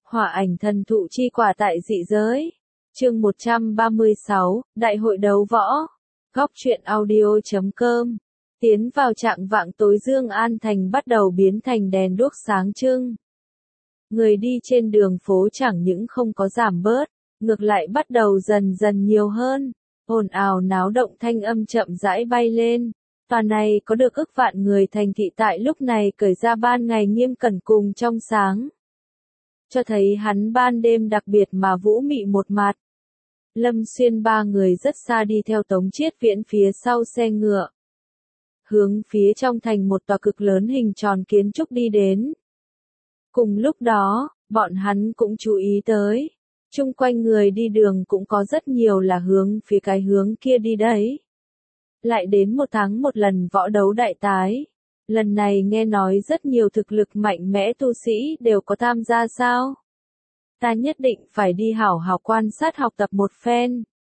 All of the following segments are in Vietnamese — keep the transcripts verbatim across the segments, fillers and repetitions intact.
Hỏa ảnh thần thụ chi quả tại dị giới. Chương một trăm ba mươi sáu, Đại hội đấu võ. Góc truyện audio chấm com. Tiến vào trạng vạng tối Dương An Thành bắt đầu biến thành đèn đuốc sáng trưng. Người đi trên đường phố chẳng những không có giảm bớt, ngược lại bắt đầu dần dần nhiều hơn. Ồn ào náo động thanh âm chậm rãi bay lên. Toàn này có được ức vạn người thành thị tại lúc này cởi ra ban ngày nghiêm cẩn cùng trong sáng. Cho thấy hắn ban đêm đặc biệt mà vũ mị một mặt. Lâm Xuyên ba người rất xa đi theo Tống Chiết Viễn phía sau xe ngựa. Hướng phía trong thành một tòa cực lớn hình tròn kiến trúc đi đến. Cùng lúc đó, bọn hắn cũng chú ý tới. Chung quanh người đi đường cũng có rất nhiều là hướng phía cái hướng kia đi đấy. Lại đến một tháng một lần võ đấu đại tái. Lần này nghe nói rất nhiều thực lực mạnh mẽ tu sĩ đều có tham gia sao? Ta nhất định phải đi hảo hảo quan sát học tập một phen.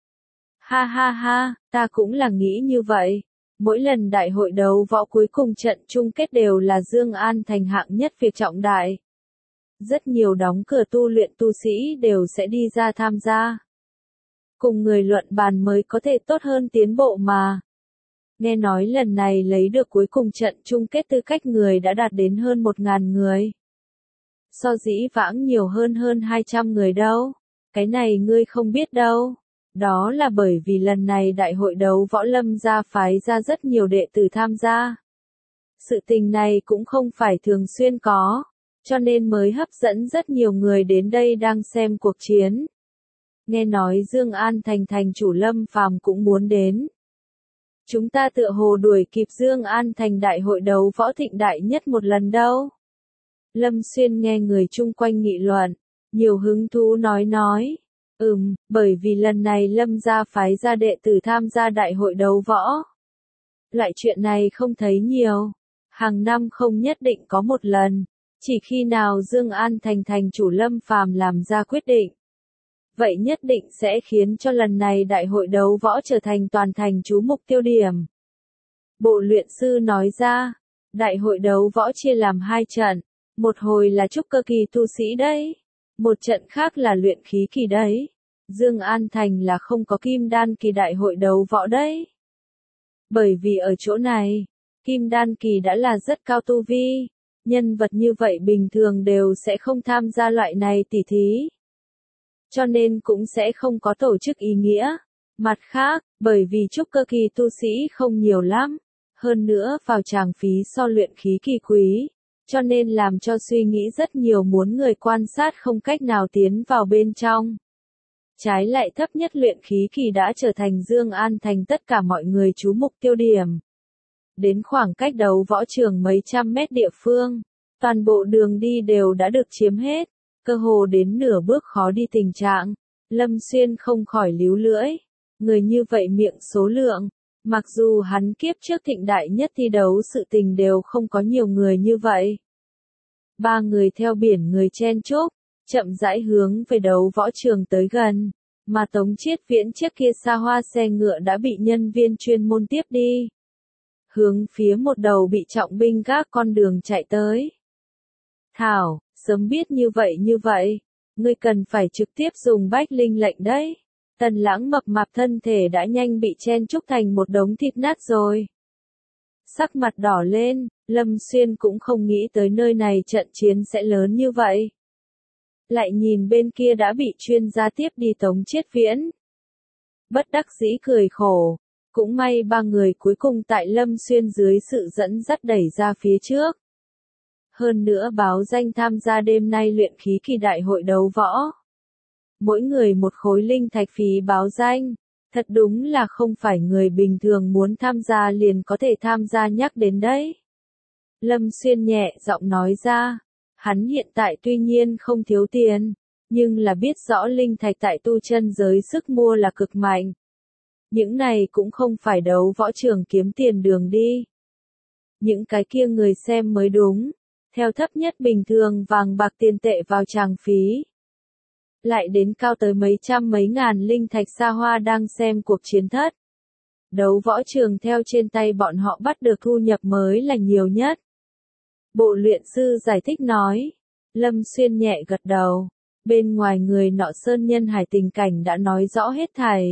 Ha ha ha, ta cũng là nghĩ như vậy. Mỗi lần đại hội đấu võ cuối cùng trận chung kết đều là Dương An Thành hạng nhất việc trọng đại. Rất nhiều đóng cửa tu luyện tu sĩ đều sẽ đi ra tham gia. Cùng người luận bàn mới có thể tốt hơn tiến bộ mà. Nghe nói lần này lấy được cuối cùng trận chung kết tư cách người đã đạt đến hơn một ngàn người. So dĩ vãng nhiều hơn hơn hai trăm người đâu. Cái này ngươi không biết đâu. Đó là bởi vì lần này đại hội đấu võ Lâm gia phái ra rất nhiều đệ tử tham gia. Sự tình này cũng không phải thường xuyên có, cho nên mới hấp dẫn rất nhiều người đến đây đang xem cuộc chiến. Nghe nói Dương An Thành thành chủ Lâm Phàm cũng muốn đến. Chúng ta tựa hồ đuổi kịp Dương An Thành đại hội đấu võ thịnh đại nhất một lần đâu. Lâm Xuyên nghe người chung quanh nghị luận, nhiều hứng thú nói nói. Ừm, bởi vì lần này Lâm gia phái ra đệ tử tham gia đại hội đấu võ. Loại chuyện này không thấy nhiều. Hàng năm không nhất định có một lần. Chỉ khi nào Dương An Thành thành chủ Lâm Phàm làm ra quyết định. Vậy nhất định sẽ khiến cho lần này đại hội đấu võ trở thành toàn thành chú mục tiêu điểm. Bộ luyện sư nói ra, đại hội đấu võ chia làm hai trận, một hồi là trúc cơ kỳ tu sĩ đấy, một trận khác là luyện khí kỳ đấy. Dương An Thành là không có kim đan kỳ đại hội đấu võ đấy. Bởi vì ở chỗ này, kim đan kỳ đã là rất cao tu vi, nhân vật như vậy bình thường đều sẽ không tham gia loại này tỉ thí. Cho nên cũng sẽ không có tổ chức ý nghĩa. Mặt khác, bởi vì trúc cơ kỳ tu sĩ không nhiều lắm, hơn nữa vào tràng phí so luyện khí kỳ quý, cho nên làm cho suy nghĩ rất nhiều muốn người quan sát không cách nào tiến vào bên trong. Trái lại thấp nhất luyện khí kỳ đã trở thành Dương An Thành tất cả mọi người chú mục tiêu điểm. Đến khoảng cách đấu võ trường mấy trăm mét địa phương, toàn bộ đường đi đều đã được chiếm hết. Cơ hồ đến nửa bước khó đi tình trạng, Lâm Xuyên không khỏi líu lưỡi. Người như vậy miệng số lượng, mặc dù hắn kiếp trước thịnh đại nhất thi đấu sự tình đều không có nhiều người như vậy. Ba người theo biển người chen chúc, chậm rãi hướng về đấu võ trường tới gần, mà Tống Chiết Viễn trước kia xa hoa xe ngựa đã bị nhân viên chuyên môn tiếp đi. Hướng phía một đầu bị trọng binh gác con đường chạy tới. Thảo, sớm biết như vậy như vậy, ngươi cần phải trực tiếp dùng bách linh lệnh đấy. Tần Lãng mập mạp thân thể đã nhanh bị chen chúc thành một đống thịt nát rồi. Sắc mặt đỏ lên, Lâm Xuyên cũng không nghĩ tới nơi này trận chiến sẽ lớn như vậy. Lại nhìn bên kia đã bị chuyên gia tiếp đi Tống Chiết Viễn. Bất đắc dĩ cười khổ, cũng may ba người cuối cùng tại Lâm Xuyên dưới sự dẫn dắt đẩy ra phía trước. Hơn nữa báo danh tham gia đêm nay luyện khí kỳ đại hội đấu võ. Mỗi người một khối linh thạch phí báo danh, thật đúng là không phải người bình thường muốn tham gia liền có thể tham gia nhắc đến đấy. Lâm Xuyên nhẹ giọng nói ra, hắn hiện tại tuy nhiên không thiếu tiền, nhưng là biết rõ linh thạch tại tu chân giới sức mua là cực mạnh. Những này cũng không phải đấu võ trường kiếm tiền đường đi. Những cái kia người xem mới đúng. Theo thấp nhất bình thường vàng bạc tiền tệ vào tràng phí. Lại đến cao tới mấy trăm mấy ngàn linh thạch xa hoa đang xem cuộc chiến thất. Đấu võ trường theo trên tay bọn họ bắt được thu nhập mới là nhiều nhất. Bộ luyện sư giải thích nói. Lâm Xuyên nhẹ gật đầu. Bên ngoài người nọ sơn nhân hải tình cảnh đã nói rõ hết thảy.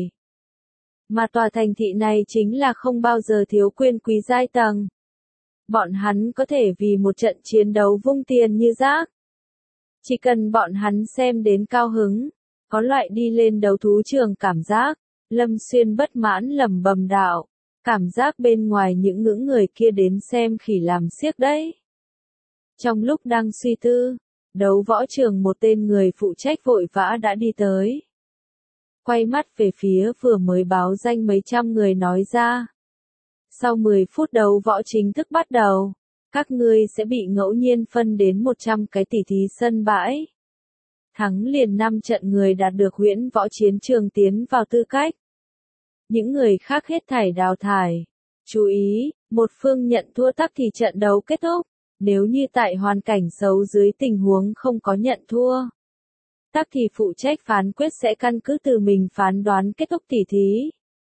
Mà tòa thành thị này chính là không bao giờ thiếu quyền quý giai tầng. Bọn hắn có thể vì một trận chiến đấu vung tiền như rác. Chỉ cần bọn hắn xem đến cao hứng, có loại đi lên đấu thú trường cảm giác. Lâm Xuyên bất mãn lẩm bẩm đạo, cảm giác bên ngoài những ngưỡng người kia đến xem khỉ làm xiếc đấy. Trong lúc đang suy tư, đấu võ trường một tên người phụ trách vội vã đã đi tới. Quay mắt về phía vừa mới báo danh mấy trăm người nói ra. Sau mười phút đấu võ chính thức bắt đầu, các ngươi sẽ bị ngẫu nhiên phân đến một trăm cái tỉ thí sân bãi. Thắng liền năm trận người đạt được huyễn võ chiến trường tiến vào tư cách. Những người khác hết thảy đào thải. Chú ý, một phương nhận thua tắc thì trận đấu kết thúc. Nếu như tại hoàn cảnh xấu dưới tình huống không có nhận thua, tắc thì phụ trách phán quyết sẽ căn cứ từ mình phán đoán kết thúc tỉ thí.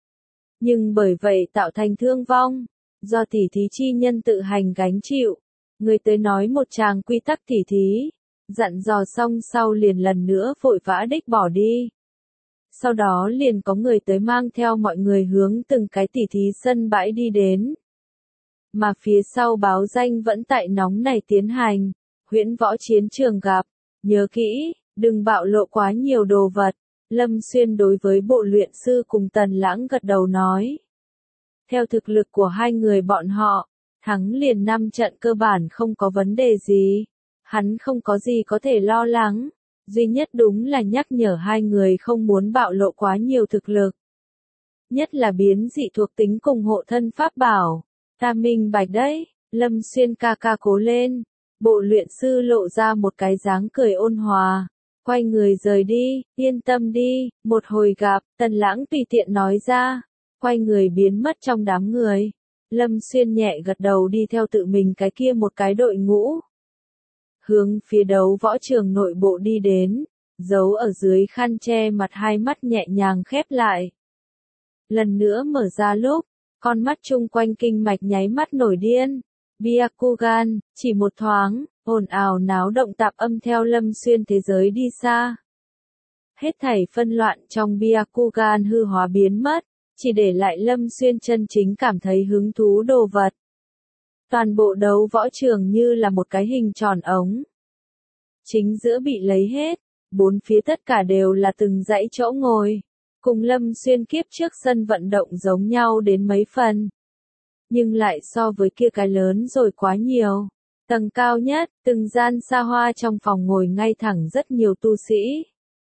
Nhưng bởi vậy tạo thành thương vong, do tỉ thí chi nhân tự hành gánh chịu. Người tới nói một tràng quy tắc tỉ thí, dặn dò xong sau liền lần nữa vội vã đích bỏ đi. Sau đó liền có người tới mang theo mọi người hướng từng cái tỉ thí sân bãi đi đến. Mà phía sau báo danh vẫn tại nóng này tiến hành, huyễn võ chiến trường gặp, nhớ kỹ, đừng bạo lộ quá nhiều đồ vật. Lâm Xuyên đối với bộ luyện sư cùng Tần Lãng gật đầu nói. Theo thực lực của hai người bọn họ, thắng liền năm trận cơ bản không có vấn đề gì. Hắn không có gì có thể lo lắng, duy nhất đúng là nhắc nhở hai người không muốn bạo lộ quá nhiều thực lực. Nhất là biến dị thuộc tính cùng hộ thân pháp bảo. Ta minh bạch đấy, Lâm Xuyên ca ca cố lên. Bộ luyện sư lộ ra một cái dáng cười ôn hòa. Quay người rời đi, yên tâm đi, một hồi gặp, Tần Lãng tùy tiện nói ra. Quay người biến mất trong đám người. Lâm Xuyên nhẹ gật đầu đi theo tự mình cái kia một cái đội ngũ. Hướng phía đấu võ trường nội bộ đi đến, giấu ở dưới khăn che mặt hai mắt nhẹ nhàng khép lại. Lần nữa mở ra lúc, con mắt chung quanh kinh mạch nháy mắt nổi điên. Byakugan, chỉ một thoáng, ồn ào náo động tạp âm theo Lâm Xuyên thế giới đi xa. Hết thảy phân loạn trong Byakugan hư hóa biến mất, chỉ để lại Lâm Xuyên chân chính cảm thấy hứng thú đồ vật. Toàn bộ đấu võ trường như là một cái hình tròn ống. Chính giữa bị lấy hết, bốn phía tất cả đều là từng dãy chỗ ngồi. Cùng Lâm Xuyên kiếp trước sân vận động giống nhau đến mấy phần. Nhưng lại so với kia cái lớn rồi quá nhiều. Tầng cao nhất, từng gian xa hoa trong phòng ngồi ngay thẳng rất nhiều tu sĩ.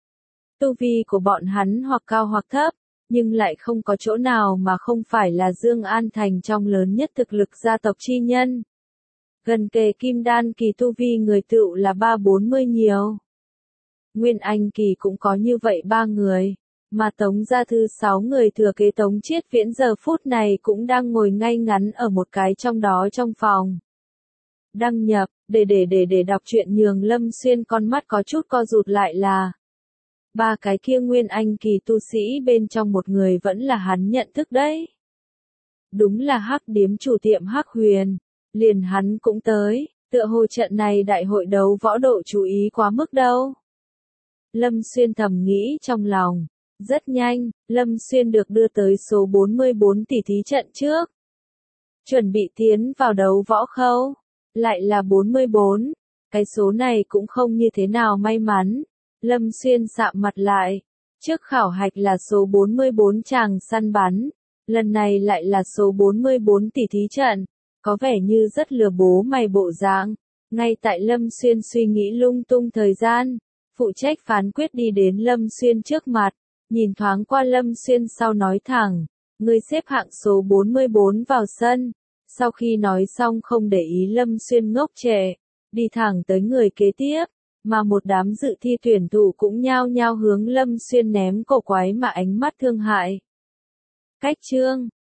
Tu vi của bọn hắn hoặc cao hoặc thấp, nhưng lại không có chỗ nào mà không phải là Dương An Thành trong lớn nhất thực lực gia tộc chi nhân. Gần kề kim đan kỳ tu vi người tựu là ba bốn mươi nhiều. Nguyên Anh kỳ cũng có như vậy ba người. Mà Tống gia thư sáu người thừa kế Tống Chiết Viễn giờ phút này cũng đang ngồi ngay ngắn ở một cái trong đó trong phòng. Đăng nhập, để để để để đọc truyện nhường Lâm Xuyên con mắt có chút co rụt lại là. Ba cái kia Nguyên Anh kỳ tu sĩ bên trong một người vẫn là hắn nhận thức đấy. Đúng là Hắc điếm chủ tiệm Hắc Huyền, liền hắn cũng tới, tựa hồ trận này đại hội đấu võ độ chú ý quá mức đâu. Lâm Xuyên thầm nghĩ trong lòng. Rất nhanh, Lâm Xuyên được đưa tới số bốn mươi bốn tỉ thí trận trước. Chuẩn bị tiến vào đấu võ khâu. Lại là bốn mươi bốn. Cái số này cũng không như thế nào may mắn. Lâm Xuyên sạm mặt lại. Trước khảo hạch là số bốn mươi bốn chàng săn bắn. Lần này lại là số bốn mươi bốn tỉ thí trận. Có vẻ như rất lừa bố mày bộ dạng. Ngay tại Lâm Xuyên suy nghĩ lung tung thời gian. Phụ trách phán quyết đi đến Lâm Xuyên trước mặt. Nhìn thoáng qua Lâm Xuyên sau nói thẳng, người xếp hạng số bốn mươi bốn vào sân. Sau khi nói xong không để ý Lâm Xuyên ngốc trệ, đi thẳng tới người kế tiếp, mà một đám dự thi tuyển thủ cũng nhao nhao hướng Lâm Xuyên ném cổ quái mà ánh mắt thương hại. Cách chương